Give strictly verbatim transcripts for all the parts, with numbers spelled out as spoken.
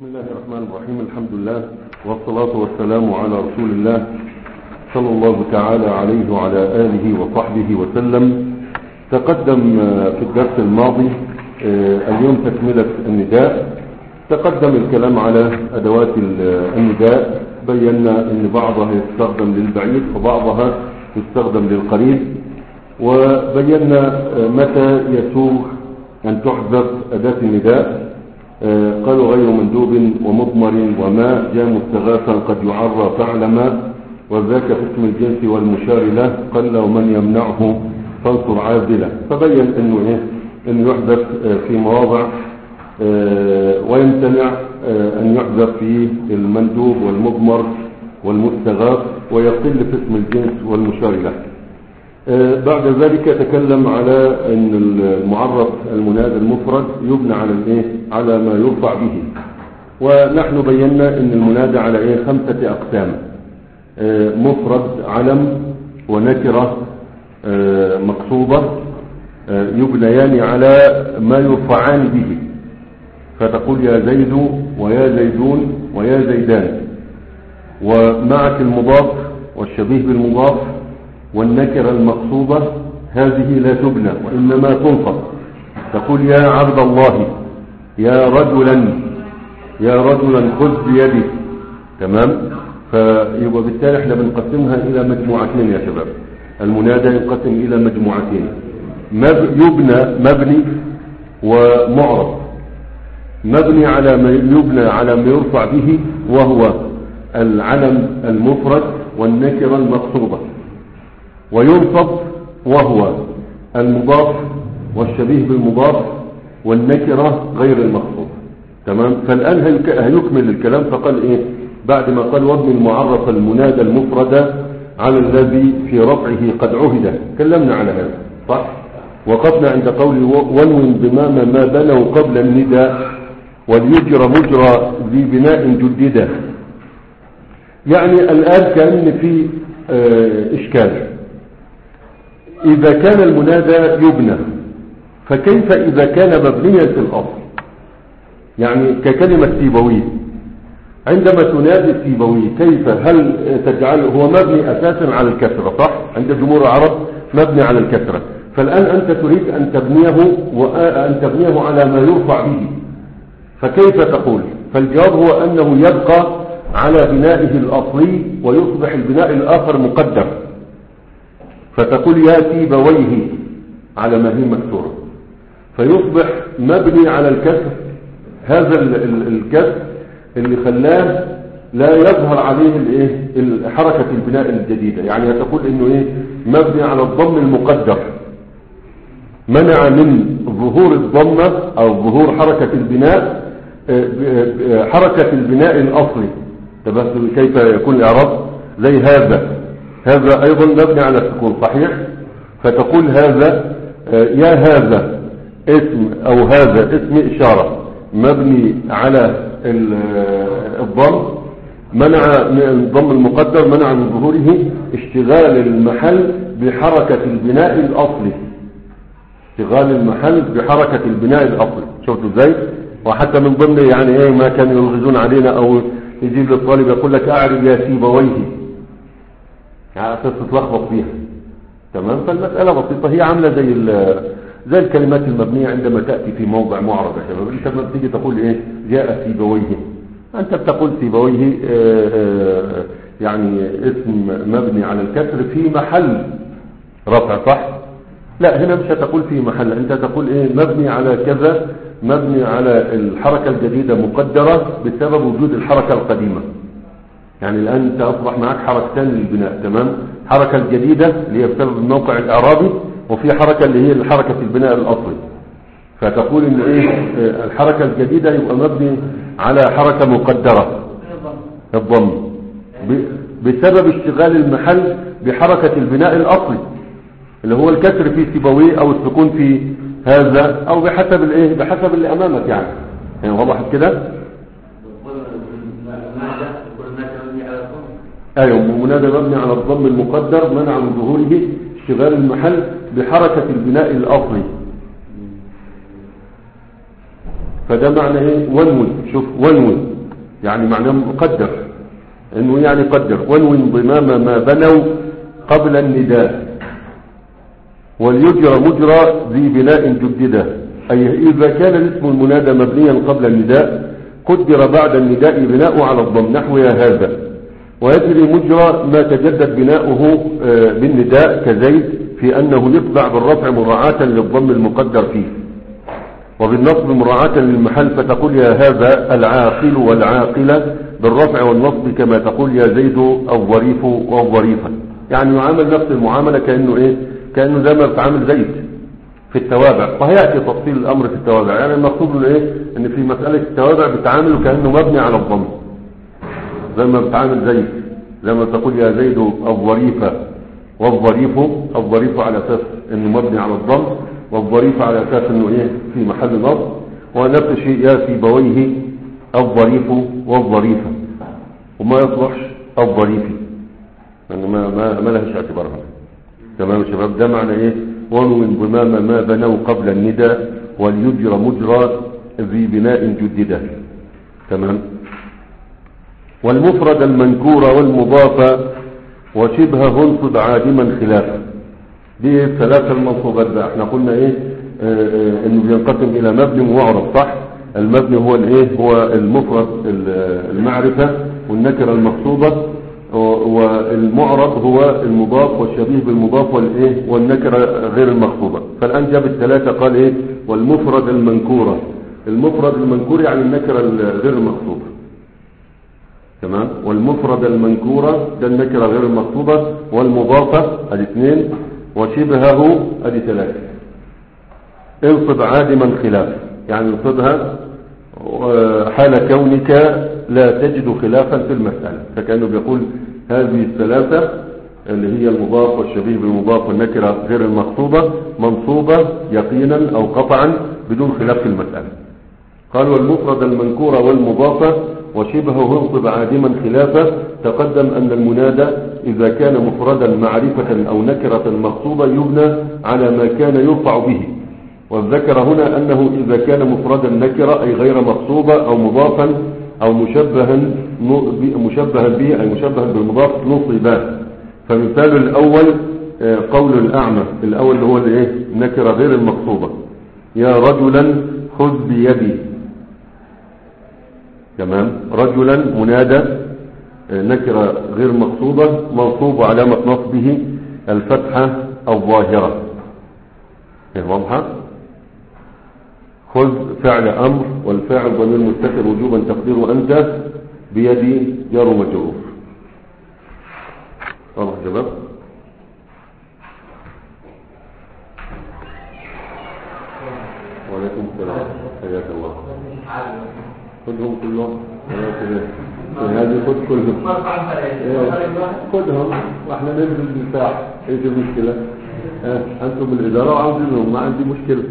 بسم الله الرحمن الرحيم. الحمد لله والصلاة والسلام على رسول الله صلى الله تعالى عليه وعلى آله وصحبه وسلم. تقدم في الدرس الماضي اليوم تكملة النداء. تقدم الكلام على أدوات النداء، بينا أن بعضها يستخدم للبعيد وبعضها يستخدم للقريب، وبينا متى يسوغ أن تحذف أداة النداء. قالوا غير مندوب ومضمر وما جاء مستغاثا قد يعرى فعلما، وذاك في اسم الجنس والمشار له قل ومن يمنعه فانصر عاذله. فبين انه ايه انه يحذف في مواضع ويمتنع ان يحذف في المندوب والمضمر والمستغاث، ويقل في اسم الجنس والمشار له. بعد ذلك تكلم على ان المعرف المنادى المفرد يبنى على الايه على ما يرفع به، ونحن بينا ان المنادى على ايه خمسة اقسام: مفرد علم ونكرة مقصوبة يبنيان على ما يرفعان به، فتقول يا زيد ويا زيدون ويا زيدان، ومعك المضاف والشبيه بالمضاف والنكرة المقصوبة هذه لا تبنى وإنما تنصب. تقول يا عبد الله، يا رجلا، يا رجلا خذ بيدي. تمام؟ فيبقى بالتالي احنا بنقسمها إلى مجموعتين يا شباب. المنادى ينقسم إلى مجموعتين: يبنى مبني ومعرب. مبني على ما يبنى على ما يرفع به، وهو العلم المفرد والنكرة المقصوبة، وينصب وهو المضاف والشبيه بالمضاف والنكرة غير المقصود. تمام؟ فالآن هيكمل الكلام. فقال ايه بعد ما قال وابن المعرف المنادى المفرد على الذي في رفعه قد عهد؟ تكلمنا على هذا صح؟ وقفنا عند قول ونو ضمام ما بنوا قبل النداء وليجرى مجرى ذي بناء جددا. يعني الآن كأن في اه إشكال. إذا كان المنادى يبنى فكيف إذا كان مبنيا في الأصل؟ يعني ككلمة سيبويه، عندما تنادي سيبويه كيف هل تجعله هو مبني أساسا على الكسرة صح؟ عند جمهور العرب مبني على الكسرة. فالآن أنت تريد أن تبنيه وأن تبنيه على ما يرفع به، فكيف تقول؟ فالجواب هو أنه يبقى على بنائه الأصلي ويصبح البناء الآخر مقدر. فتقول يا سيبويه على ما هي مكسورة، فيصبح مبني على الكسر. هذا الكسر اللي خلاه لا يظهر عليه الايه حركة البناء الجديدة. يعني تقول انه ايه مبني على الضم المقدر، منع من ظهور الضمة او ظهور حركة البناء حركة البناء الاصلي. تبقى كيف يكون الاعراب؟ زي هذا، هذا ايضا مبني على السكون صحيح. فتقول هذا يا هذا اسم او هذا اسم اشارة مبني على الضم، منع من الضم المقدر منع من ظهوره اشتغال المحل بحركة البناء الاصلي. اشتغال المحل بحركة البناء الاصلي. شفتوا ازاي؟ وحتى من ضمن يعني ايه ما كانوا يلغزون علينا او يجيب للطالب يقول لك اعرب يا سيبويه، يعني تتلخبط فيها. تمام؟ فالمسألة بسيطة، هي عاملة زي زي الكلمات المبنية عندما تأتي في موضع معرب يا شباب. انت لما بتيجي تقول ايه جاء سيبويه، انت بتقول سيبويه يعني اسم مبني على الكسر في محل رفع صح؟ لا، هنا مش هتقول في محل، انت تقول ايه مبني على كذا، مبني على الحركة الجديدة مقدرة بسبب وجود الحركة القديمة. يعني الآن انت اصبح معك حركتان للبناء. تمام؟ حركة الجديدة اللي هي بسبب الموقع الاعرابي، وفي حركة اللي هي حركة البناء الاصلي. فتقول ان ايه الحركة الجديدة يبقى مبني على حركة مقدرة الضم بسبب اشتغال المحل بحركة البناء الاصلي اللي هو الكسر في سيبويه او السكون في هذا، او بحسب الايه بحسب اللي امامك. يعني يعني وضحت كده؟ ايوه، منادى مبني على الضم المقدر منع من ظهوره اشتغال المحل بحركة البناء الاصلي. فده معنى ايه ونوي. شوف ونوي يعني معناه قدر، انه يعني قدر. ونوي انضمام ما بنوا قبل النداء، وليجرى مجرى ذي بناء جدده، أي إذا كان الاسم المنادى مبنيا قبل النداء قدر بعد النداء بناؤه على الضم نحو يا هذا، ويجري مجرى ما تجدد بناؤه بالنداء كزيد، في أنه يطبع بالرفع مراعاة للضم المقدر فيه، وبالنصب مراعاة للمحل، فتقول يا هذا العاقل والعاقلة بالرفع والنصب، كما تقول يا زيد الظريف والظريفة. يعني يعامل نفس المعاملة كأنه إيه كأنه زي ما بتعامل زيد في التوابع، وهيأتي تفصيل الأمر في التوابع. يعني المقصود له إيه إن في مسألة التوابع بتعامله كأنه مبني على الضم، زي ما بتعامل زيد، زي ما تقول يا زيد الظريفة والظريف، الظريف على أساس إنه مبني على الضم، والظريف على أساس إنه إيه في محل نصب. ونفس الشيء يا في بويه الظريف والظريفة، وما يصلحش الظريفي، يعني ما ما ما لهش اعتبارها. تمام يا شباب؟ ده معنى ايه ونوي انضمام ما بنوا قبل النداء، وليجرى مجرى ذي بناء جدده. تمام. والمفرد المنكور والمضاف وشبهه انصب عادما خلافا. دي الثلاثه المنصوبات بقى. احنا قلنا ايه اه اه انه بينقسم الى مبني ومعرب، صح؟ المبني هو الايه هو المفرد المعرفه والنكره المقصوده، والمعرب هو المضاف والشبيه بالمضاف والايه والنكره غير المقصوده. فالان جاب الثلاثه قال ايه والمفرد المنكوره. المفرد المنكور يعني النكره غير المقصوده. تمام. والمفرد المنكوره ده النكره غير المقصوده، والمضافه ادي اثنين، وشبهه ادي ثلاثه. انصب عادما خلاف، يعني انصبها حال كونك لا تجد خلافا في المسألة. فكأنه بيقول هذه الثلاثة اللي هي المضاف والشبيه بالمضاف والنكرة غير المقصودة منصوبة يقينا أو قطعا بدون خلاف في المسألة. قال والمفرد المنكور والمضافة وشبهه انصب عادما خلافا. تقدم أن المنادى إذا كان مفردا معرفة أو نكرة مقصودة يبنى على ما كان يرفع به، والذكر هنا أنه إذا كان مفردا نكرة أي غير مقصوبة أو مضافا أو مشبها مشبها به أي مشبها بالمضاف نصبا. فمثال الأول قول الأعمى، الأول اللي هو الايه نكرة غير المقصوبة، يا رجلا خذ بيدي. تمام. رجلا منادى نكرة غير مقصوبة منصوب علامة نصبه الفتحة الظاهرة. واضحة؟ خذ فعل أمر، والفاعل ضمير مستتر وجوبا تقديره أنت، بيدي جار ومجرور. واضح يا شباب؟ وعليكم السلام، حياك الله. خذهم كلهم. هذه خذ كلهم. خذهم واحنا ننزل بالساعة. ايش المشكلة؟ انتم الإدارة وعاوزينهم، ما عندي مشكلة.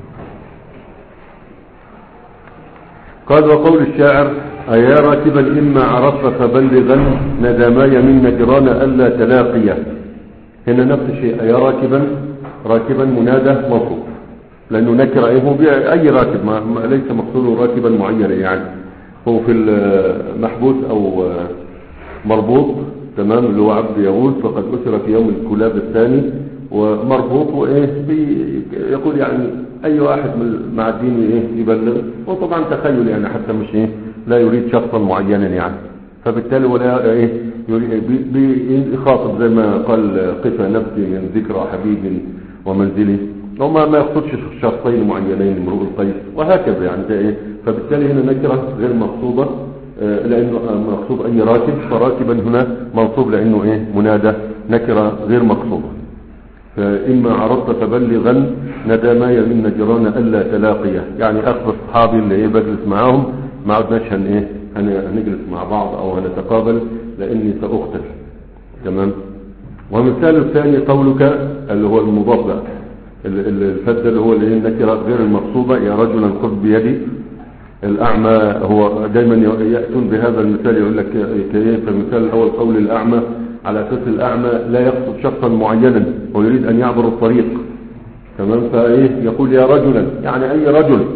قال وقول الشاعر أيا راكبا إما عرفت فبلغا ندماي من نجران ألا تلاقيا. هنا نفس الشيء، أيا راكبا، راكبا منادى مصروف لأنه نكر أي راكب، ما ليس مقصوده راكبا معينا، يعني هو في المحبوس أو مربوط. تمام. اللي هو عبد يغوث فقد أسر في يوم الكلاب الثاني، ومربوط وإيه يقول يعني أي واحد من مع الدين إيه يبلغ. وطبعا تخيل يعني حتى مش إيه لا يريد شخصا معينا يعني، فبالتالي ولا إيه بيخاطب زي ما قال قفا نفسي من ذكرى حبيب ومنزلي، وما ما يقصدش شخصين معينين امرؤ القيس وهكذا يعني إيه. فبالتالي هنا نكرة غير مقصودة لأنه مقصود أي راكب، فراكبا هنا منصوب لأنه إيه منادى نكرة غير مقصودة. فإما عرضت فبلغا ندماي من نجران ألا تلاقيه، يعني أخذ أصحابي اللي إيه بجلس معاهم ما عدناش هن إيه هنجلس مع بعض أو هنتقابل لأني سأقتل. تمام. ومثال الثاني قولك اللي هو المضاف الفد اللي هو اللي هي النكرة غير المقصودة، يا رجلا خذ بيدي. الأعمى هو دايما يأتون بهذا المثال يقول لك كيف. فمثال الأول قول الأعمى على أساس الأعمى لا يقصد شخصا معينا ويريد أن يعبر الطريق. تمام. فإيه يقول يا رجلا يعني أي رجل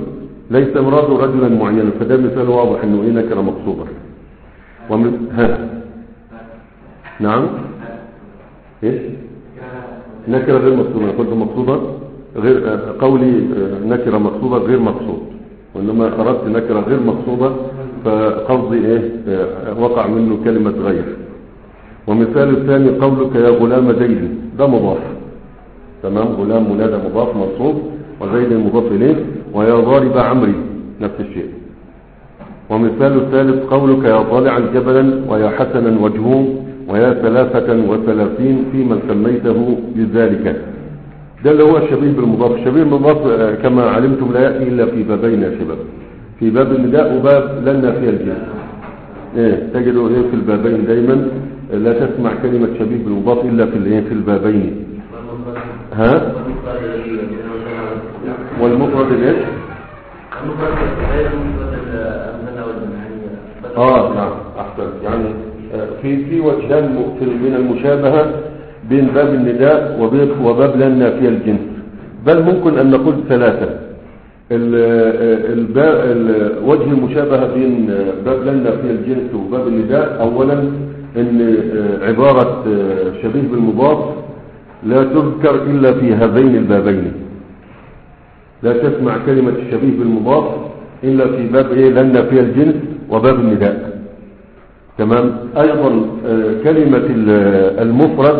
ليس مراده رجلا معينا، فده مثال واضح انه ايه نكره مقصوده. ومن ها نعم ايش نكره غير مقصوده، قلت مقصوده غير قولي نكره مقصوده غير مقصود، وانما اردت نكره غير مقصوده فقصدي ايه وقع منه كلمه غير. ومثال الثاني قولك يا غلام زيد، ده مضاف تمام، غلام منادى مضاف منصوب وزيد مضاف اليه، ويا ضارب عمري نفس الشيء. ومثال الثالث قولك يا طالعا جبلا ويا حسنا وجهه ويا ثلاثة وثلاثين فيمن سميته بذلك، ده اللي هو الشبيه بالمضاف. الشبيه بالمضاف كما علمتم لا يأتي إلا في بابين يا شباب، في باب النداء وباب لا نافية الجنس. ايه تجدوا ايه في البابين دايما لا تسمع كلمة شبيه بالمضاف إلا في الايه في البابين. ها والمفرد ايش؟ اه نعم احسن. يعني في في وجهان من المشابهة بين باب النداء وباب لا نافية الجنس، بل ممكن ان نقول ثلاثة. وجه المشابهة بين باب لا نافية الجنس وباب النداء، اولا ان عبارة شبيه بالمضاف لا تذكر الا في هذين البابين، لا تسمع كلمة الشبيه بالمضاف الا في باب ايه لا نافية الجنس وباب النداء. تمام. ايضا كلمة المفرد،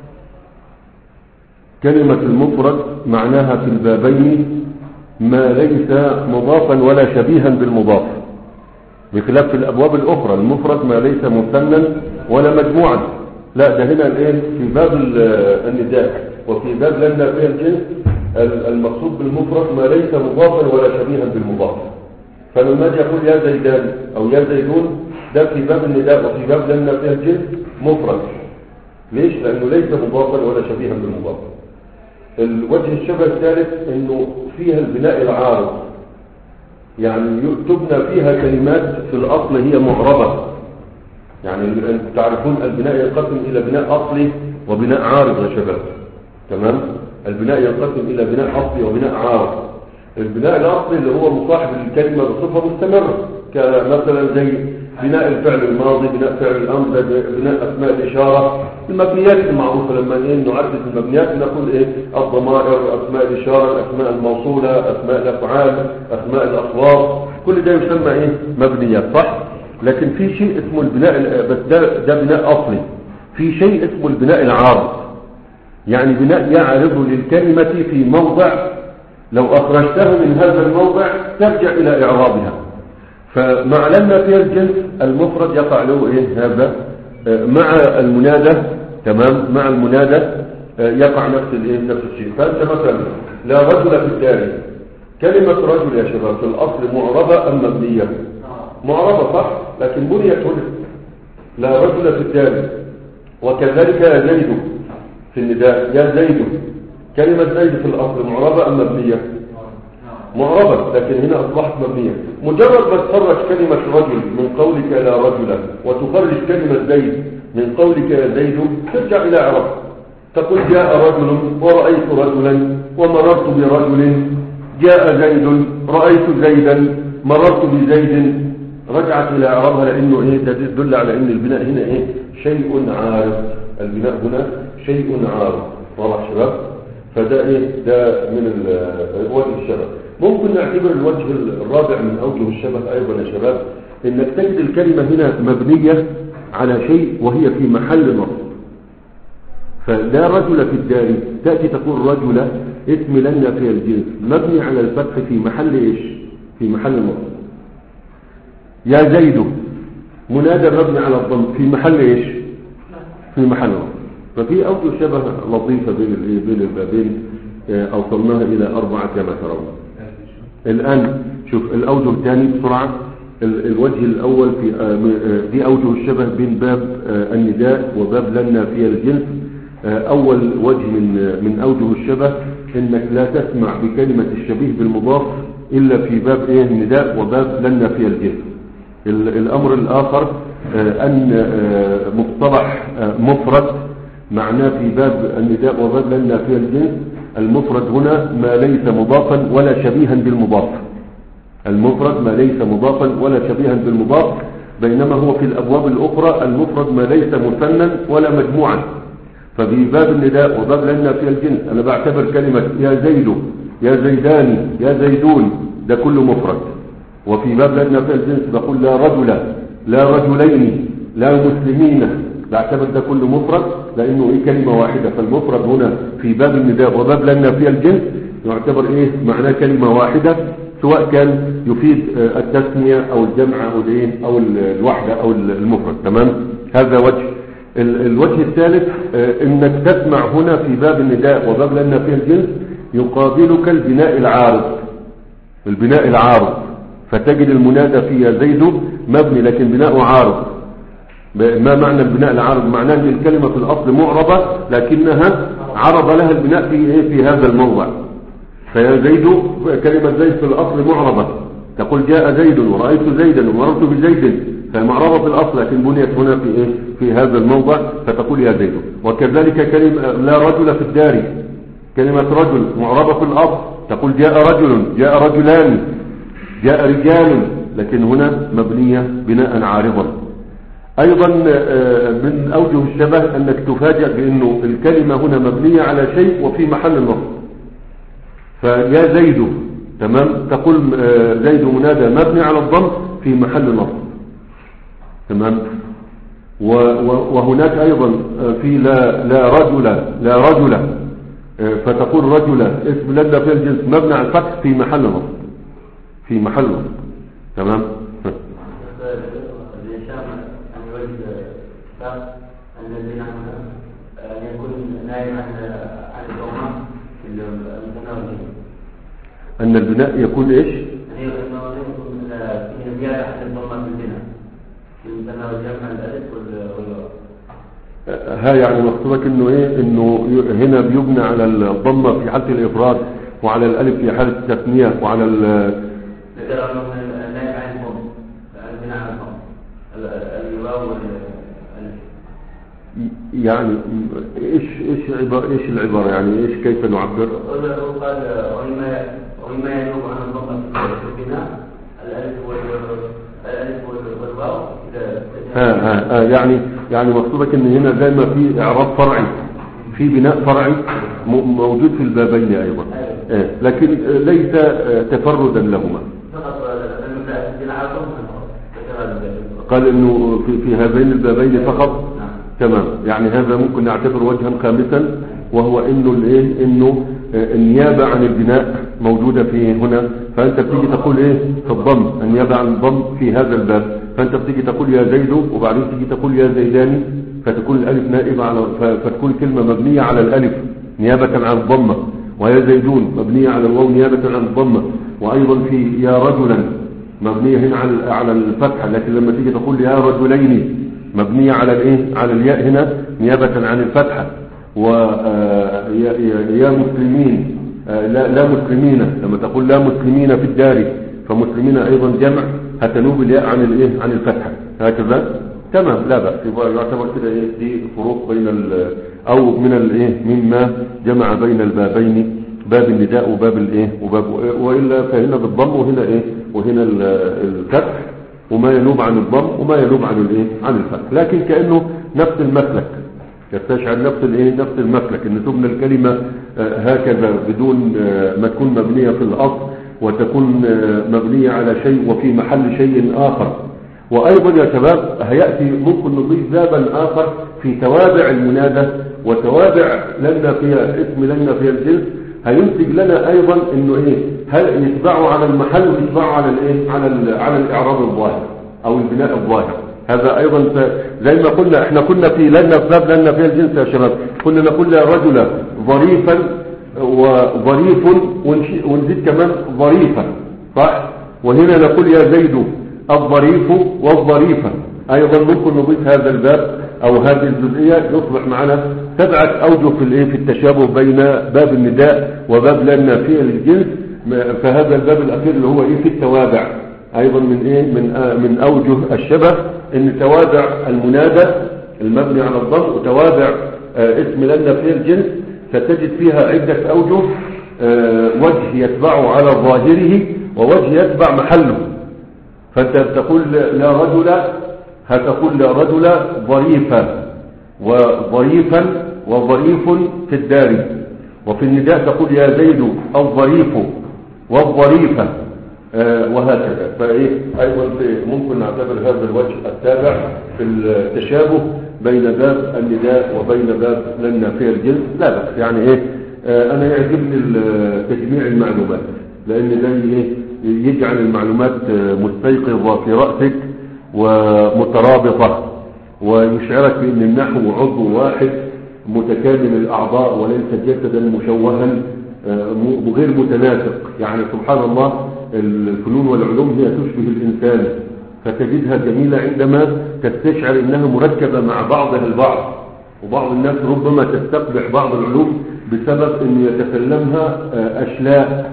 كلمة المفرد معناها في البابين ما ليس مضافا ولا شبيها بالمضاف، بخلاف في الابواب الاخرى المفرد ما ليس مثنى ولا مجموعا. لا ده هنا الايه في باب النداء وفي باب لا نافية الجنس المقصود بالمفرد ما ليس مضافا ولا شبيها بالمضاف. فلما اجي اقول يا زيدان او يا زيدون، ده في باب النداء وفي باب لا نافية الجنس مفرد. ليش؟ لانه ليس مضافا ولا شبيها بالمضاف. الوجه الشبه الثالث انه فيها البناء العارض، يعني تبنى فيها كلمات في الاصل هي معربة. يعني تعرفون البناء ينقسم الى بناء اصلي وبناء عارض يا شباب. تمام. البناء ينقسم الى بناء اصلي وبناء عارض. البناء الاصلي اللي هو مصاحب للكلمة بصفة مستمرة، كمثلا زي بناء الفعل الماضي، بناء فعل الامر، بناء اسماء الاشاره، المبنيات المعروفه. لما ايه نعرف المبنيات نقول ايه الضمائر، اسماء الاشاره، الاسماء الموصوله، اسماء الافعال، اسماء الاصوات، كل ده يسمى ايه مبنيات، صح؟ لكن في شيء اسمه البناء، بس ده ده بناء اصلي. في شيء اسمه البناء العارض، يعني بناء يعرض للكلمه في موضع لو اخرجته من هذا الموضع ترجع الى اعرابها. فمع لما في الجنس المفرد يقع له ايه هذا، مع المنادى. تمام. مع المنادى يقع نفس الايه نفس الشيء. فانت مثلا لا رجل في الدار، كلمة رجل يا شباب في الاصل معربة ام مبنية؟ معربة صح، لكن بنيت هنا لا رجل في الدار. وكذلك يا زيد في النداء، يا زيد، كلمة زيد في الاصل معربة ام مبنية؟ معربة، لكن هنا أصبحت مبنية. مجرد ما تخرج كلمة رجل من قولك لا رجل وتخرج كلمة زيد من قولك يا زيد ترجع إلى عرب. تقول جاء رجل ورأيت رجلا ومررت برجل، جاء زيد رأيت زيدا مررت بزيد، رجعت إلى عربها، لأنه إيه تدل على أن البناء هنا إيه شيء عارض. البناء هنا شيء عارض. واضح شباب؟ فده إيه ده من وجه الشبه. ممكن نعتبر الوجه الرابع من أوجه الشبه أيضا يا شباب إنك تجد الكلمة هنا مبنية على شيء وهي في محل نصب. فلا رجل في الدار تأتي تقول رجل اسم لنا في الجنس مبني على الفتح في محل إيش؟ في محل نصب. يا زيد منادى مبني على الضم في محل إيش؟ في محل نصب. ففي أوجه شبه لطيفة بين بين البابين أوصلناها إلى أربعة كما ترون. الآن شوف الأوجه الثاني بسرعة. الوجه الأول في دي أوجه الشبه بين باب النداء وباب لا نافية الجنس. أول وجه من من أوجه الشبه إنك لا تسمع بكلمة الشبيه بالمضاف إلا في باب إيه النداء وباب لا نافية الجنس. الأمر الآخر أن مصطلح مفرد معناه في باب النداء وباب لا نافية الجنس المفرد هنا ما ليس مضافا ولا شبيها بالمضاف. المفرد ما ليس مضافا ولا شبيها بالمضاف، بينما هو في الأبواب الأخرى المفرد ما ليس مثنى ولا مجموعا. ففي باب النداء وباب لنا في الجنس أنا بعتبر كلمة يا زيد يا زيداني يا زيدون ده كله مفرد، وفي باب لنا في الجنس بقول لا رجل لا رجلين لا مسلمين، بعتبر ده كله مفرد لأنه إيه كلمة واحدة. فالمفرد هنا في باب النداء وباب لنا في الجنس يعتبر إيه معناه كلمة واحدة، سواء كان يفيد التسمية أو الجمع أو الايه أو الوحدة أو المفرد. تمام. هذا وجه. الوجه الثالث انك تسمع هنا في باب النداء وباب لنا في الجنس يقابلك البناء العارض، البناء العارض، فتجد المنادى في يا زيد مبني لكن بناء عارض. ما معنى البناء العارض؟ معناه ان الكلمة في الاصل معربة لكنها عرض لها البناء في ايه في هذا الموضع. فيا زيد كلمة زيد في الاصل معربة، تقول جاء زيد ورأيت زيدا ومررت بزيد، فمعربة في الأصل لكن بنيت هنا في إيه؟ في هذا الموضع فتقول يا زيد. وكذلك كلمة لا رجل في الدار، كلمة رجل معربة في الأصل تقول جاء رجل جاء رجلان جاء رجال، لكن هنا مبنية بناء عارضا. أيضا من أوجه الشبه أنك تفاجأ بأنه الكلمة هنا مبنية على شيء وفي محل النصب. فيا زيد تمام تقول زيد منادى مبني على الضم في محل نصب. تمام. وهناك أيضا في لا لا رجل لا رجل فتقول رجل اسم لدى في الجنس مبني على الفتح في محل نصب في محل نصب. تمام. أن البناء يكون إيش؟ ها يعني مقصودك انه ايه انه هنا بيبنى على الضمه في حاله الافراد وعلى الالف في حاله التثنيه وعلى ال يعني ايش ايش عباره ايش العباره يعني ايش كيف نعبر؟ قال وما وما ينوب عن الضمه في البناء الالف الالف والواو ها ها يعني يعني مقصودك ان هنا زي ما في اعراب فرعي في بناء فرعي موجود في البابين ايضا، آه لكن ليس تفردا لهما. قال انه في, في هذين البابين فقط. تمام. يعني هذا ممكن نعتبر وجها خامسا، وهو انه الايه انه النيابه عن البناء موجوده في هنا، فانت بتيجي تقول ايه في الضم النيابه عن الضم في هذا الباب، فانت بتيجي تقول يا زيد وبعدين تيجي تقول يا زيداني، فتكون الالف نائبه على فتكون كلمه مبنيه على الالف نيابه عن الضمه، ويا زيدون مبنيه على الواو نيابه عن الضمه، وايضا في يا رجلا مبنيه هنا على على الفتحه، لكن لما تيجي تقول يا رجلين مبنيه على الايه على الياء هنا نيابه عن الفتحه. ويا مسلمين لا, لا مسلمين لما تقول لا مسلمين في الدار فمسلمين ايضا جمع هتنوب الياء عن الايه عن الفتحه هكذا. تمام. لا بأس يعتبر كده ايه دي فروق بين او من الايه مما جمع بين البابين باب النداء وباب الايه وباب والا فهنا بالضم وهنا ايه وهنا الفتح وما ينوب عن الضم وما ينوب عن الايه عن الفتح، لكن كانه نفس المسلك يستشعر نفس الايه نفس المسلك ان تبنى الكلمه هكذا بدون ما تكون مبنيه في الاصل وتكون مبنيه على شيء وفي محل شيء اخر. وايضا يا شباب هياتي ممكن نضيف بابا اخر في توابع المنادى وتوابع لنا فيها اسم لنا فيها الجنس، هينتج لنا ايضا انه ايه هل يتبعوا على المحل ويتبعوا على الايه على ال على الاعراب الظاهر او البناء الظاهر. هذا ايضا زي ما قلنا احنا كنا في لنا في باب لنا فيها الجنس يا شباب كنا نقول يا رجل ظريفا وظريف ونزيد كمان ظريفا صح، وهنا نقول يا زيد الظريف والظريفة. ايضا ممكن نضيف هذا الباب او هذه الجزئية يصبح معنا سبعة اوجه في الايه في التشابه بين باب النداء وباب لنا فيه الجنس. فهذا الباب الاخير اللي هو ايه في التوابع ايضا من ايه من آه من اوجه الشبه ان توابع المنادى المبني على الضم وتوابع آه اسم لنا فيه الجنس ستجد فيها عدة اوجه، آه وجه يتبع على ظاهره ووجه يتبع محله. فانت تقول لا رجل، هتقول لا رجل ظريفا وظريفا وظريف في الدار. وفي النداء تقول يا زيد الظريف والظريفة، آه وهكذا. فايه ايضا ممكن نعتبر هذا الوجه التابع في التشابه بين باب النداء وبين باب النافية الجنس. لا بأس يعني ايه، آه انا يعجبني تجميع المعلومات، لان ده ايه يجعل المعلومات مستيقظة في رأسك ومترابطة، ويشعرك بأن النحو عضو واحد متكامل الأعضاء وليس جسدا مشوها غير متناسق. يعني سبحان الله الفنون والعلوم هي تشبه الإنسان، فتجدها جميلة عندما تستشعر أنها مركبة مع بعضها البعض. وبعض الناس ربما تستقبح بعض العلوم بسبب أنه يتكلمها أشلاء،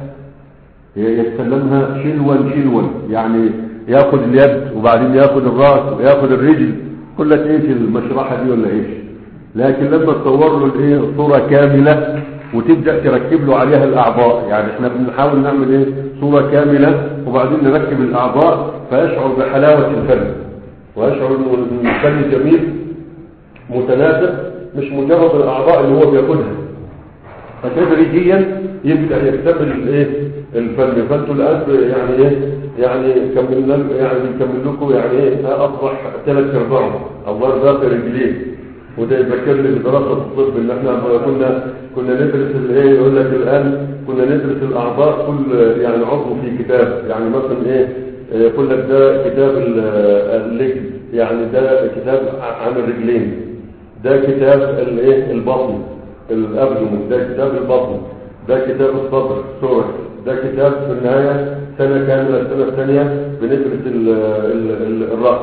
يتكلمها شلوا شلوا، يعني ياخذ اليد وبعدين ياخذ الراس وياخذ الرجل، كل لك ايش المشرحه دي ولا ايش؟ لكن لما تصور له الايه صوره كامله وتبدا تركب له عليها الاعضاء، يعني احنا بنحاول نعمل ايه صوره كامله وبعدين نركب الاعضاء، فيشعر بحلاوه الفن ويشعر انه الفن جميل متناسق، مش مجرد الاعضاء اللي هو بياخدها. فتدريجيا يبدا يكتمل الايه الفن. فانتوا الان يعني ايه يعني كملنا يعني نكمل لكم يعني ايه اصبح ثلاث ارباع الله باقي رجلين. وده يذكرني بدراسه الطب ان احنا كنا كنا ندرس الايه يقول لك الان كنا ندرس الاعضاء كل يعني عضو في كتاب. يعني مثلا ايه يقول لك ده كتاب اللجن، يعني ده كتاب عن الرجلين، ده كتاب الايه البطن الابدن، ده كتاب البطن، ده كتاب الصدر سورة، ده كتاب في النهاية سنة كاملة. السنة الثانية بندرس ال ال ال الرأس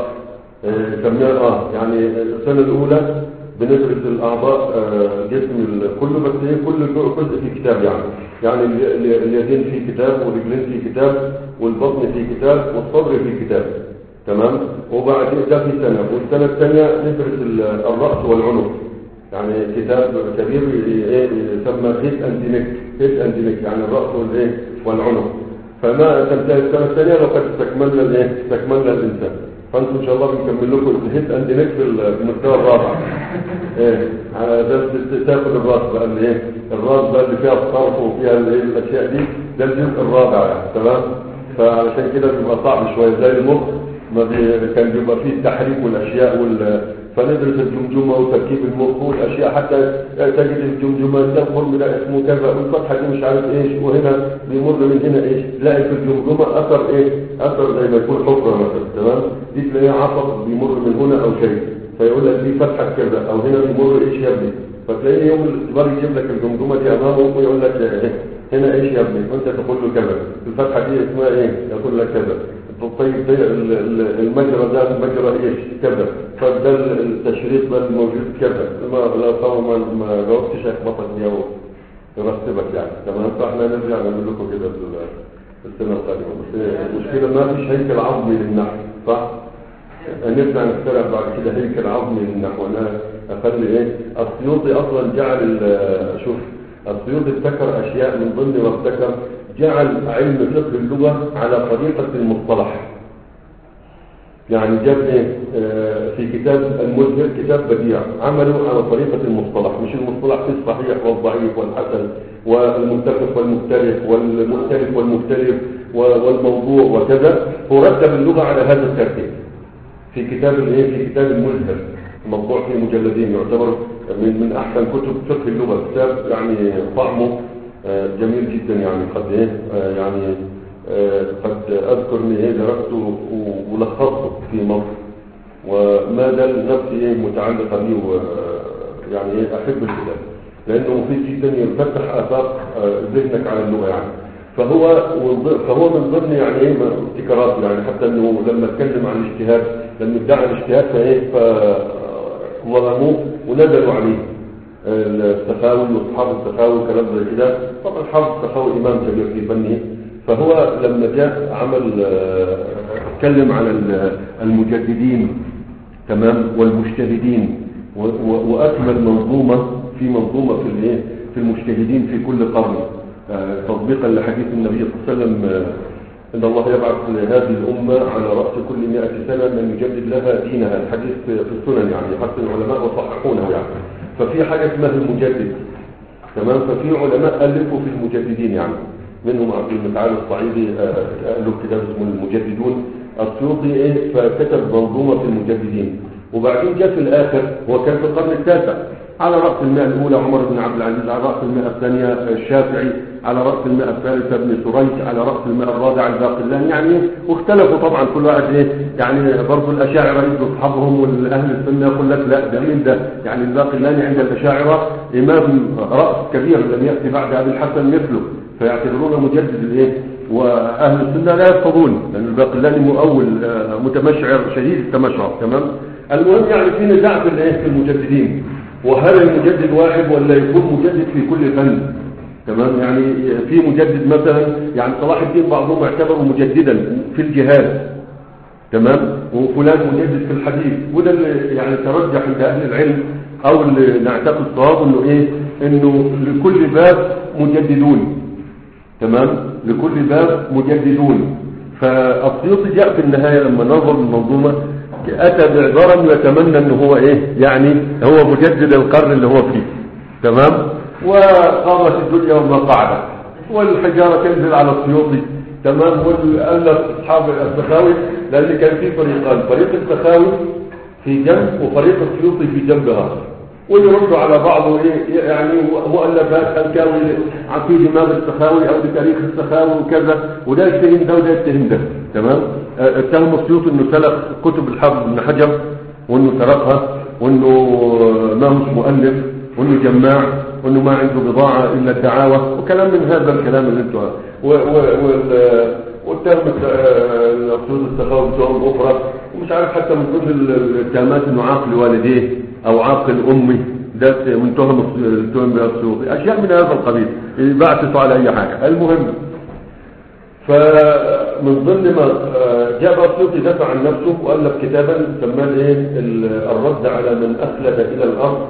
سميها اه يعني السنة الأولى بندرس الأعضاء جسم كله، بس ايه كل جزء في كتاب. يعني يعني اليدين في كتاب والرجلين في كتاب والبطن في كتاب والصدر في كتاب، تمام. وبعدين ده في سنة، والسنة الثانية ندرس الرأس والعنق، يعني كتاب كبير يسمى هيد اند نيك، هيد اند نيك يعني الراس والايه والعنق. فما تنتهي السنه الثانيه لو قد استكملنا الايه استكملنا الانسان. فانتم ان شاء الله بنكمل لكم الهيد اند نيك في المستوى الرابع. ايه على اساس تاخد الراس بقى اللي ايه الراس بقى اللي فيها الصرف وفيها الايه الاشياء دي، ده الجزء الرابع يعني، تمام. فعلشان كده بيبقى صعب شويه زي المخ ما بي... كان بيبقى فيه التحريك والاشياء وال فندرس الجمجمة وتركيب المخ والأشياء حتى تجد الجمجمة الفورم ده اسمه كذا والفتحة دي مش عارف ايش، وهنا بيمر من هنا ايش، تلاقي في الجمجمة أثر ايه أثر زي ما يكون حفرة مثلا، تمام. دي تلاقيها عصب بيمر من هنا أو شيء، فيقول لك دي فتحة كذا أو هنا بيمر ايش يا ابني. فتلاقيه يوم الاختبار يجيب لك الجمجمة دي أمامه ويقول لك إيه هنا ايش يا ابني، وانت تقول له كذا. الفتحة دي اسمها ايه، يقول لك كذا. طيب المجرى ده المجرى ايش كذا، فده التشريط ده الموجود كذا. ما لو طبعا ما ما جاوبتش هيخبطك يا يرتبك يعني، تمام. فاحنا نرجع نعمل لكم كده في السنه القادمه. بس المشكله ما فيش هيكل عظمي للنحو، صح؟ نرجع نخترع بعد كده هيكل عظمي للنحو. انا اخلي ايه السيوطي اصلا جعل شوف السيوطي ابتكر اشياء من ضمن ما ابتكر، جعل علم فقه اللغة على طريقة المصطلح. يعني جاب ايه آه في كتاب المزهر كتاب بديع عمله على طريقة المصطلح، مش المصطلح في الصحيح والضعيف والحسن والمتفق والمختلف والمختلف والمختلف والموضوع وكذا. هو رتب اللغة على هذا الترتيب في كتاب الايه في كتاب المزهر، مطبوع في مجلدين، يعتبر من من احسن كتب فقه اللغة. كتاب يعني طعمه جميل جدا يعني. قد ايه يعني قد اذكر ان ايه درسته ولخصته في مصر، وما زال نفسي ايه متعلقه به، يعني ايه احب الكتاب لانه مفيد جدا يفتح افاق ذهنك على اللغه يعني. فهو فهو من ضمن يعني ايه ابتكارات يعني، حتى انه لما اتكلم عن الاجتهاد، لما ادعى الاجتهاد فايه فظلموه ونزلوا عليه السخاوي واصحاب السخاوي وكلام زي كده. طبعا حافظ السخاوي امام كبير في فنه، فهو لما جاء عمل اتكلم على المجددين تمام والمجتهدين، واكمل منظومه في منظومه في الايه في المجتهدين في كل قرن، تطبيقا لحديث النبي صلى الله عليه وسلم إن الله يبعث هذه الأمة على رأس كل مئة سنة من يجدد لها دينها. الحديث في السنن يعني حتى العلماء وصححونه يعني. ففي حاجة اسمها المجدد، تمام. ففي علماء ألفوا في المجددين يعني، منهم عبد المتعال الصعيدي له كتاب اسمه المجددون. السيوطي ايه فكتب منظومة في المجددين. وبعدين جاء في الآخر، هو كان في القرن التاسع، على رأس المئة الأولى عمر بن عبد العزيز، على رأس المئة الثانية الشافعي، على رأس المئة الثالثة ابن سريج، على رأس المئة الرابعة الباقلاني يعني. واختلفوا طبعا كل واحد ايه يعني. برضه الأشاعرة يجوا أصحابهم، والأهل السنة يقول لك لا ده مين ده يعني. الباقلاني عند الأشاعرة إمام رأس كبير لم يأتي بعد أبي الحسن مثله، فيعتبرونه مجدد الايه. واهل السنه لا يرفضون، لان الباقلاني مؤول متمشعر شديد التمشعر، تمام. المهم يعني في نزاع في الايه في المجددين، وهل المجدد واحد ولا يكون مجدد في كل فن، تمام. يعني في مجدد مثلا يعني صلاح الدين بعضهم اعتبره مجددا في الجهاد، تمام. وفلان مجدد في الحديث. وده اللي يعني ترجح عند اهل العلم او اللي نعتقد صواب انه ايه انه لكل باب مجددون، تمام. لكل باب مجددون. فالسيوطي جاء في النهاية لما نظر المنظومة أتى بعبارة يتمنى أنه هو إيه يعني هو مجدد القرن اللي هو فيه، تمام. وقامت الدنيا وما قعدت، والحجارة تنزل على السيوطي، تمام. والألف أصحاب السخاوي، لأن كان في فريقان، فريق السخاوي في جنب وفريق السيوطي في جنب آخر، ويردوا على بعضه ايه يعني مؤلفات الكاوي في دماغ السخاوي او بتاريخ السخاوي وكذا، وده يتهم ده وده يتهم ده، تمام. اتهم السيوطي انه سلق كتب الحافظ ابن حجر، وانه سرقها، وانه ما هوش مؤلف، وانه جماع، وانه ما عنده بضاعه الا الدعاوى وكلام من هذا الكلام اللي انتم واتهم السيوطي السخاوي بتهم اخرى، ومش عارف حتى من كل الاتهامات انه عاقل والديه او عاقل امي، ده من تهم التهم بالسيوطي، اشياء من هذا القبيل بعثوا على اي حاجه. المهم فمن ضمن ما جاء السيوطي دافع عن نفسه والف كتابا سماه ايه الرد على من اخلد الى الارض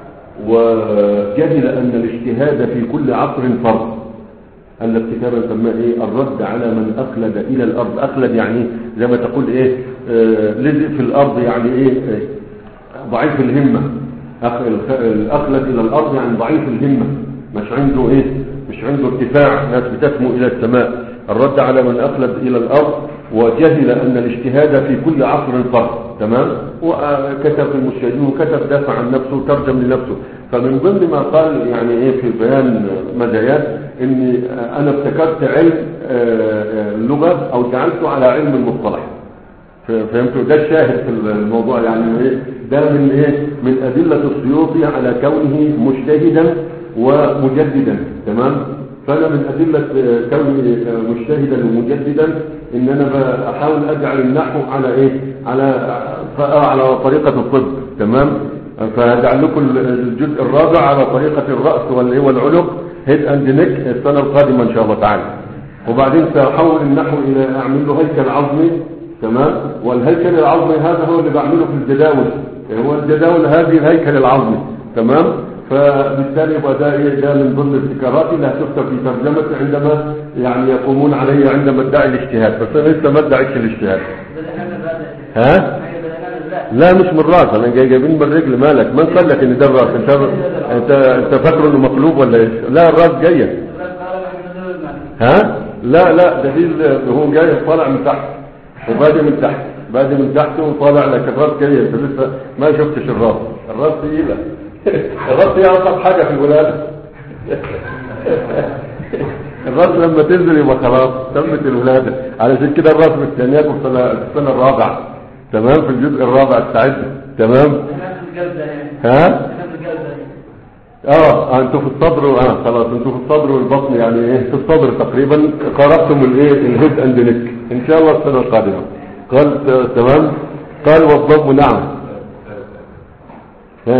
وجهل ان الاجتهاد في كل عصر فرض. الف كتابا سماه ايه الرد على من اخلد الى الارض. اخلد يعني زي ما تقول ايه لزق في الارض، يعني ايه ضعيف الهمة. الأخلد إلى الأرض يعني ضعيف الهمة، مش عنده إيه مش عنده ارتفاع، ناس بتسمو إلى السماء. الرد على من أخلد إلى الأرض وجهل أن الاجتهاد في كل عصر فرض، تمام. وكتب المجتهدين وكتب دافع عن نفسه وترجم لنفسه. فمن ضمن ما قال يعني إيه في بيان مزايات إني أنا ابتكرت علم اللغة أو جعلته على علم المصطلح. فهمتوا؟ ده الشاهد في الموضوع يعني ايه ده من ايه من ادله السيوطي على كونه مجتهدا ومجددا، تمام. فانا من ادله كوني مجتهدا ومجددا ان انا بحاول اجعل النحو على ايه على على طريقه الطب، تمام. فهجعل لكم الجزء الرابع على طريقه الراس والعنق هيد اند نيك السنه القادمه ان شاء الله تعالى. وبعدين ساحول النحو الى اعمل له هيكل عظمي، تمام. والهيكل العظمي هذا هو اللي بعمله في الجداول، هو الجداول هذه الهيكل العظمي، تمام. فبالتالي يبقى ده ايه ده من ضمن الابتكارات اللي هتكتب في ترجمتي عندما يعني يقومون علي عندما ادعي الاجتهاد، بس انا لسه ما ادعيتش الاجتهاد. ها؟ لا مش من الراس، انا جاي جايبين من الرجل. مالك من قال لك ان ده الراس؟ انت انت انت فاكره انه مقلوب ولا ايش؟ لا الراس جايه. ها؟ لا لا ده هو جاي طالع من تحت وبادي من تحت، بادي من تحت وطالع لك الراس جاي. انت لسه ما شفتش الراس. الراس ثقيله. الراس هي اصعب حاجه في الولاده. الراس لما تنزل يبقى خلاص تمت الولاده. علشان كده الراس مستنياك في السنه الرابعه، تمام، في الجزء الرابع بتاعتنا، تمام. ها اه انتوا في الصدر اه خلاص انتوا في الصدر والبطن، يعني ايه في الصدر تقريبا قربتم الايه الهيد اند نيك ان شاء الله السنه القادمه. قال تمام. قال والضم نعم. ها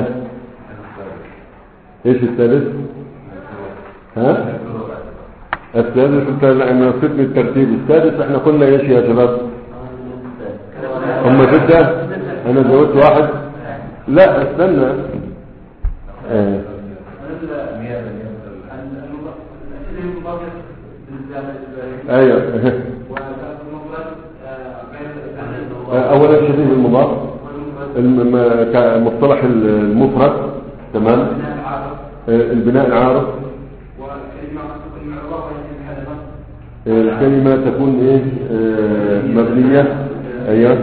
ايش الثالث؟ ها الثالث انا نسيت الترتيب. الثالث احنا قلنا ايش يا شباب؟ هم ستة، انا زودت واحد. لا استنى اه. ايوه اولا شبيه بالمضاف مصطلح المفرد تمام. البناء العارض الكلمة تكون ايه مبنية ايوه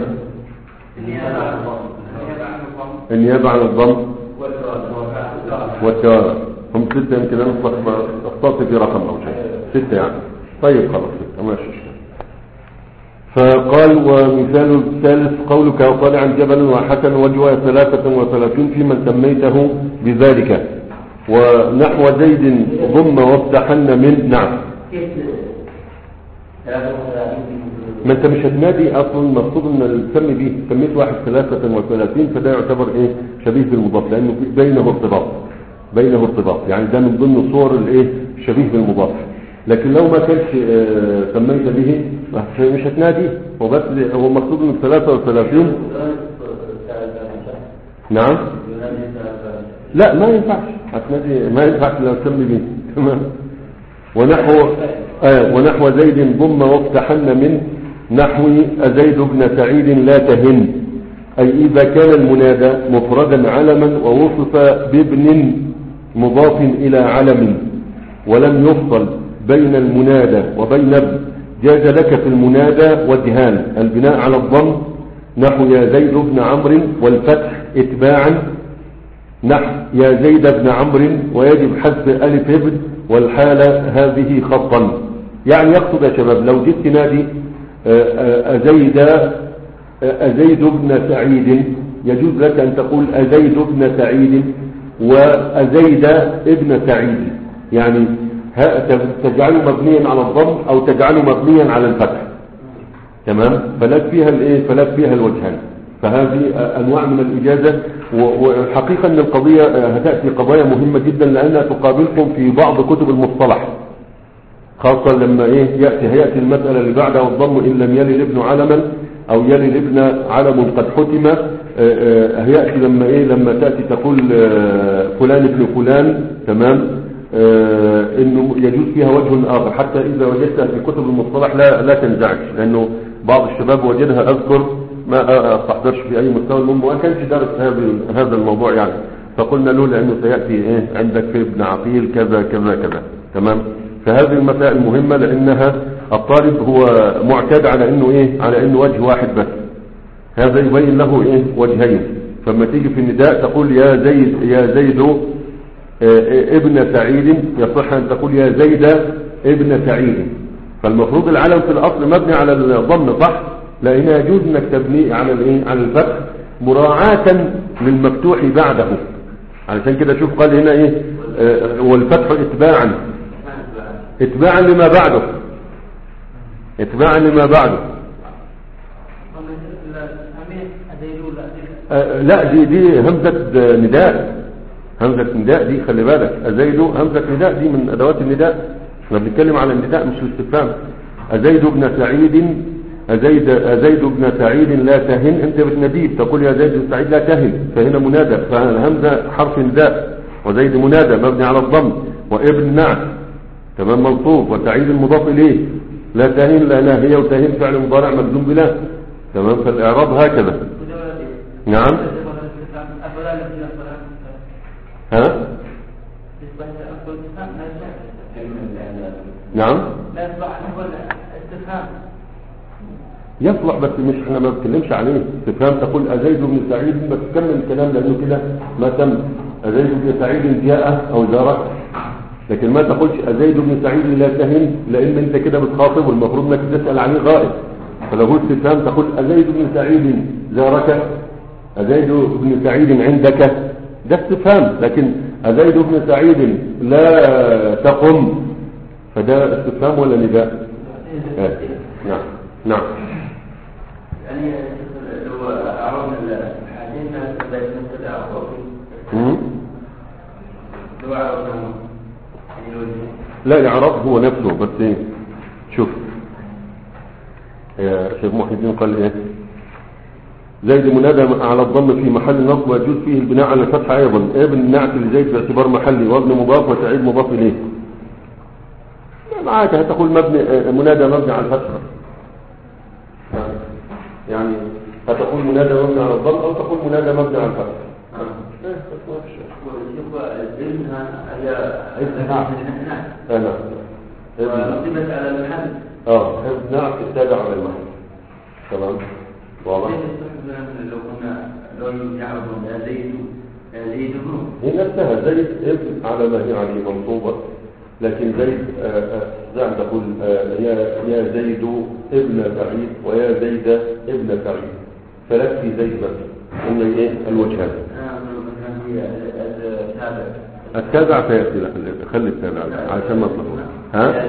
النيابة عن الضم والتوابع هم ستة يمكن انا اخطأت في رقم او شيء ستة يعني. طيب خلاص ستة ماشي. فقال ومثال الثالث قولك وطالعا جبل وحسن وجوه ثلاثة وثلاثين في من سميته بذلك ونحو زيد ضم وافتحن من نعم. ما انت مش هتنادي اصلا المقصود ان تسمي به سميت واحد ثلاثة وثلاثين فده يعتبر ايه شبيه بالمضاف لانه بينه ارتباط بينه ارتباط يعني ده من ضمن صور الايه شبيه بالمضاف. لكن لو ما كانش اه سميت به مش هتنادي هو بس هو مقصود من ثلاثة وثلاثين. نعم لا ما ينفعش هتنادي ما ينفعش لو تسمي به تمام. ونحو آه ونحو زيد ضم وافتحن من نحو أزيد بن سعيد لا تهن أي إذا كان المنادى مفردا علما ووصف بابن مضاف إلى علم ولم يفصل بين المنادى وبين ابن جاز لك في المنادى وجهان البناء على الضم نحو يا زيد بن عمرو والفتح اتباعا نحو يا زيد بن عمرو ويجب حذف ألف ابن والحالة هذه خطا. يعني يقصد يا شباب لو جئت نادي أزيد أزيد بن سعيد يجوز لك أن تقول أزيد بن سعيد وأزيد ابن سعيد يعني تجعله مبنيا على الضم أو تجعله مبنيا على الفتح تمام. فلك فيها الايه فلك فيها الوجهان. فهذه أنواع من الإجازة والحقيقة أن القضية هتأتي قضايا مهمة جدا لأنها تقابلكم في بعض كتب المصطلح خاصة لما إيه يأتي هيأتي المسألة اللي بعدها الضم إن لم يلي الابن علما أو يلي الابن علم قد حتم هيأتي لما إيه لما تأتي تقول فلان ابن فلان تمام إنه يجوز فيها وجه آخر حتى إذا وجدتها في كتب المصطلح لا لا تنزعج لأنه بعض الشباب وجدها أذكر ما استحضرش في أي مستوى المهم ما كانش دارس هذا الموضوع يعني فقلنا له لأنه سيأتي إيه عندك في ابن عقيل كذا كذا كذا تمام. فهذه المسائل مهمة لأنها الطالب هو معتاد على إنه إيه على إنه وجه واحد بس هذا يبين له إيه وجهين. فما تيجي في النداء تقول يا زيد يا زيد اه ابن سعيد يصح أن تقول يا زيد ابن سعيد. فالمفروض العلم في الأصل مبني على الضم صح لأن يجوز أنك تبني على الإيه على الفتح مراعاة للمفتوح بعده علشان كده شوف قال هنا إيه اه والفتح اتباعا اتباعا لما بعده اتباعا لما بعده اه لا دي دي همزة نداء همزة نداء دي خلي بالك أزيد همزة نداء دي من أدوات النداء احنا بنتكلم على النداء مش الاستفهام. أزيد بن سعيد أزيد أزيد بن سعيد لا تهن انت بتناديه تقول يا زيد بن سعيد لا تهن فهنا منادى فالهمزة حرف نداء وزيد منادى مبني على الضم وابن نعت تمام منصوب وسعيد المضاف إليه لا تهن لأنها هي وتهن فعل مضارع مجزوم بلا تمام. فالإعراب هكذا نعم ها نعم يصلح بس مش احنا ما بنتكلمش عليه استفهام تقول أزيد بن سعيد بس تكمل الكلام لأنه كده ما تم أزيد بن سعيد جاء أو زارك لكن ما تقولش أزيد بن سعيد لا تهن لأن انت كده بتخاطب والمفروض انك تسأل عليه غائب. فلو قلت استفهام تقول أزيد بن سعيد زارك أزيد بن سعيد عندك ده استفهام. لكن أزيد بن سعيد لا تقم فده استفهام ولا نداء؟ آه. نعم نعم يعني لو أعرضنا الحديث بين مبتدأ وخبر لو أعرضنا لا الإعراب هو نفسه بس ايه شوف يا شيخ محي الدين قال ايه زيد منادى على الضم في محل نصب ويجوز فيه البناء على الفتح ايضا ابن نعت لزيد باعتبار محلي وابن مضاف وسعيد مضاف اليه معاك هتقول مبني منادى مبني على الفتح يعني هتقول منادى مبني على الضم او تقول منادى مبني على الفتح. ابنها هي ابنها انا ونصبت على المحل. اه ابنها تتابع على المحل. تمام واضح. لو كنا لو يعرف زيد زيد هي نفسها زيد ابن على ما هي عليه منصوبة، لكن زيد زي ما تقول يا يا زيد ابن سعيد ويا زيد ابن سعيد، فلك في زيد بس هم ايه الوجهان. التابع سيأتي. لا خلي التابع عشان ما تطلع. ها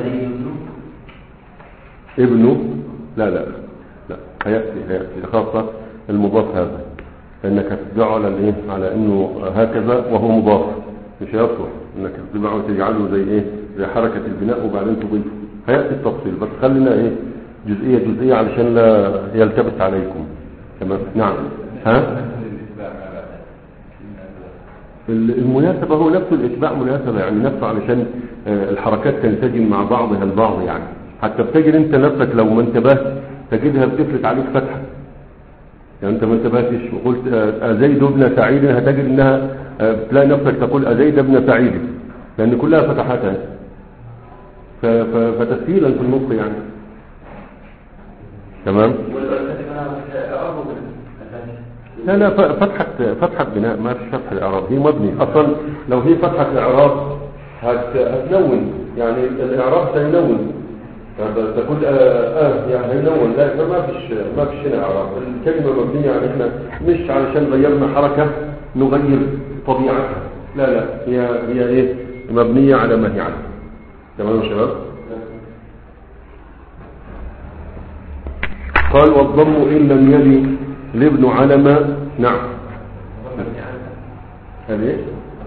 ابنه لا لا لا هيأتي هيأتي خاصة المضاف هذا، لأنك تتبعه على الايه على انه هكذا وهو مضاف، مش هيصلح انك تتبعه وتجعله زي ايه زي حركة البناء وبعدين تضيفه. هيأتي التفصيل بس خلينا ايه جزئية جزئية علشان لا يلتبس عليكم. تمام. نعم. ها المناسبة هو نفس الاتباع مناسبة، يعني نفسه علشان الحركات تنسجم مع بعضها البعض، يعني حتى بتجد انت نفسك لو ما انتبهت تجدها بتفلت عليك فتحة. يعني انت ما انتبهتش وقلت ازيد ابن سعيد هتجد انها بتلاقي نفسك تقول ازيد ابن سعيد، لان كلها فتحاتها فتسهيلا في النطق يعني. تمام. لا لا فتحة فتحة بناء ما فيش فتحة الاعراب، هي مبني اصلا. لو هي فتحة الاعراب هتنون، يعني الاعراب سينون تقول اه, آه يعني هينون. لا ما فيش ما فيش هنا اعراب. الكلمة مبنية يعني احنا مش علشان غيرنا حركة نغير طبيعتها، لا لا هي هي ايه مبنية على ما هي عليه. تمام يا شباب. قال والضم ان لم يلي لابن علم. نعم. هل ايه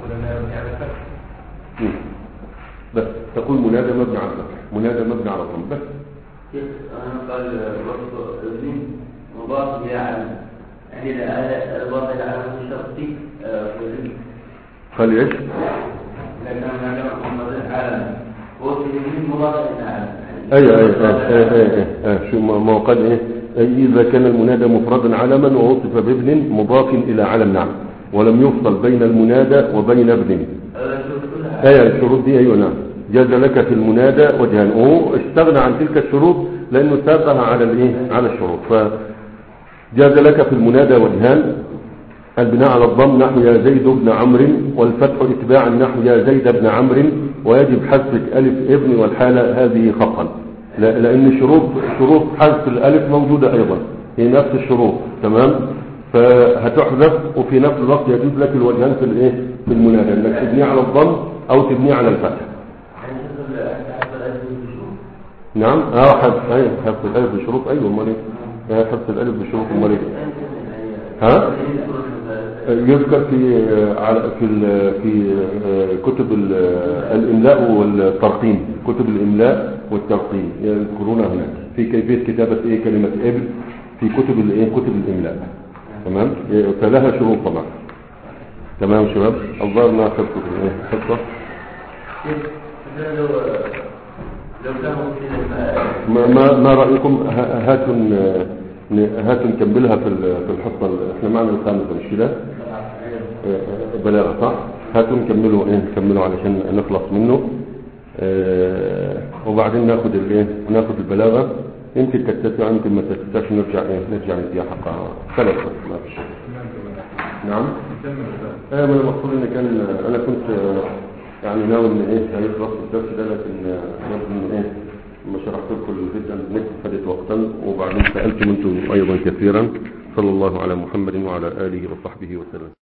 بس تقول منادى مبني على الفتح، منادى مبني على الضم بس. انا قال وصف ابن مضاف الى علم، يعني الوضع الى علم الشرطي قال ايش؟ لكن انا محمد علم وصف ابن مضاف الى علم. اي اي اي اي شو ما قال ايه اذا كان المنادى مفردا علما ووصف بابن مضاف الى علم. نعم. ولم يفصل بين المنادى وبين ابن. اي الشروط دي ايوه نعم. جاز لك في المنادى وجهان، وهو استغنى عن تلك الشروط لانه ساقها على الايه على الشروط. فجاز لك في المنادى وجهان: البناء على الضم نحو يا زيد بن عمرو، والفتح اتباعا نحو يا زيد بن عمرو، ويجب حذف الف ابن والحالة هذه خطا، لان شروط شروط حذف الالف موجودة ايضا، هي نفس الشروط. تمام. فهتحذف وفي نفس الوقت يجوز لك الوجهان في الايه في المنادى، انك تبنيه على الضم او تبنيه على الفتح. نعم. اه حذف ايوه حذف الالف بشروط. ايوه امال ايه حذف الالف بشروط امال ايه. ها يذكر في في في كتب الاملاء والترقيم، كتب الاملاء والترقيم يذكرونها هناك في كيفيه كتابه ايه كلمه ابن في كتب الايه كتب الاملاء. تمام. فلها شروط طبعا. تمام يا شباب. الظاهر ما اخذت حصه. ما ما ما رايكم هاتوا هاتوا نكملها في في الحصه. احنا معنا الخامسه مش كده؟ بلاغه صح. هاتوا نكملوا ايه نكملوا علشان نخلص منه. اه وبعدين ناخذ الايه ناخذ البلاغه. يمكن تتسع يمكن ما تتسعش نرجع ايه نرجع نديها حقها ثلاث ما فيش. نعم. ايه من المقصود ان كان انا كنت يعني ناوي ان ايه هيخلص الدرس ده، لكن يبدو ايه ما شرحت لكم الفيديو النت خدت وقتا، وبعدين سالتم انتم ايضا كثيرا. صلى الله على محمد وعلى اله وصحبه وسلم.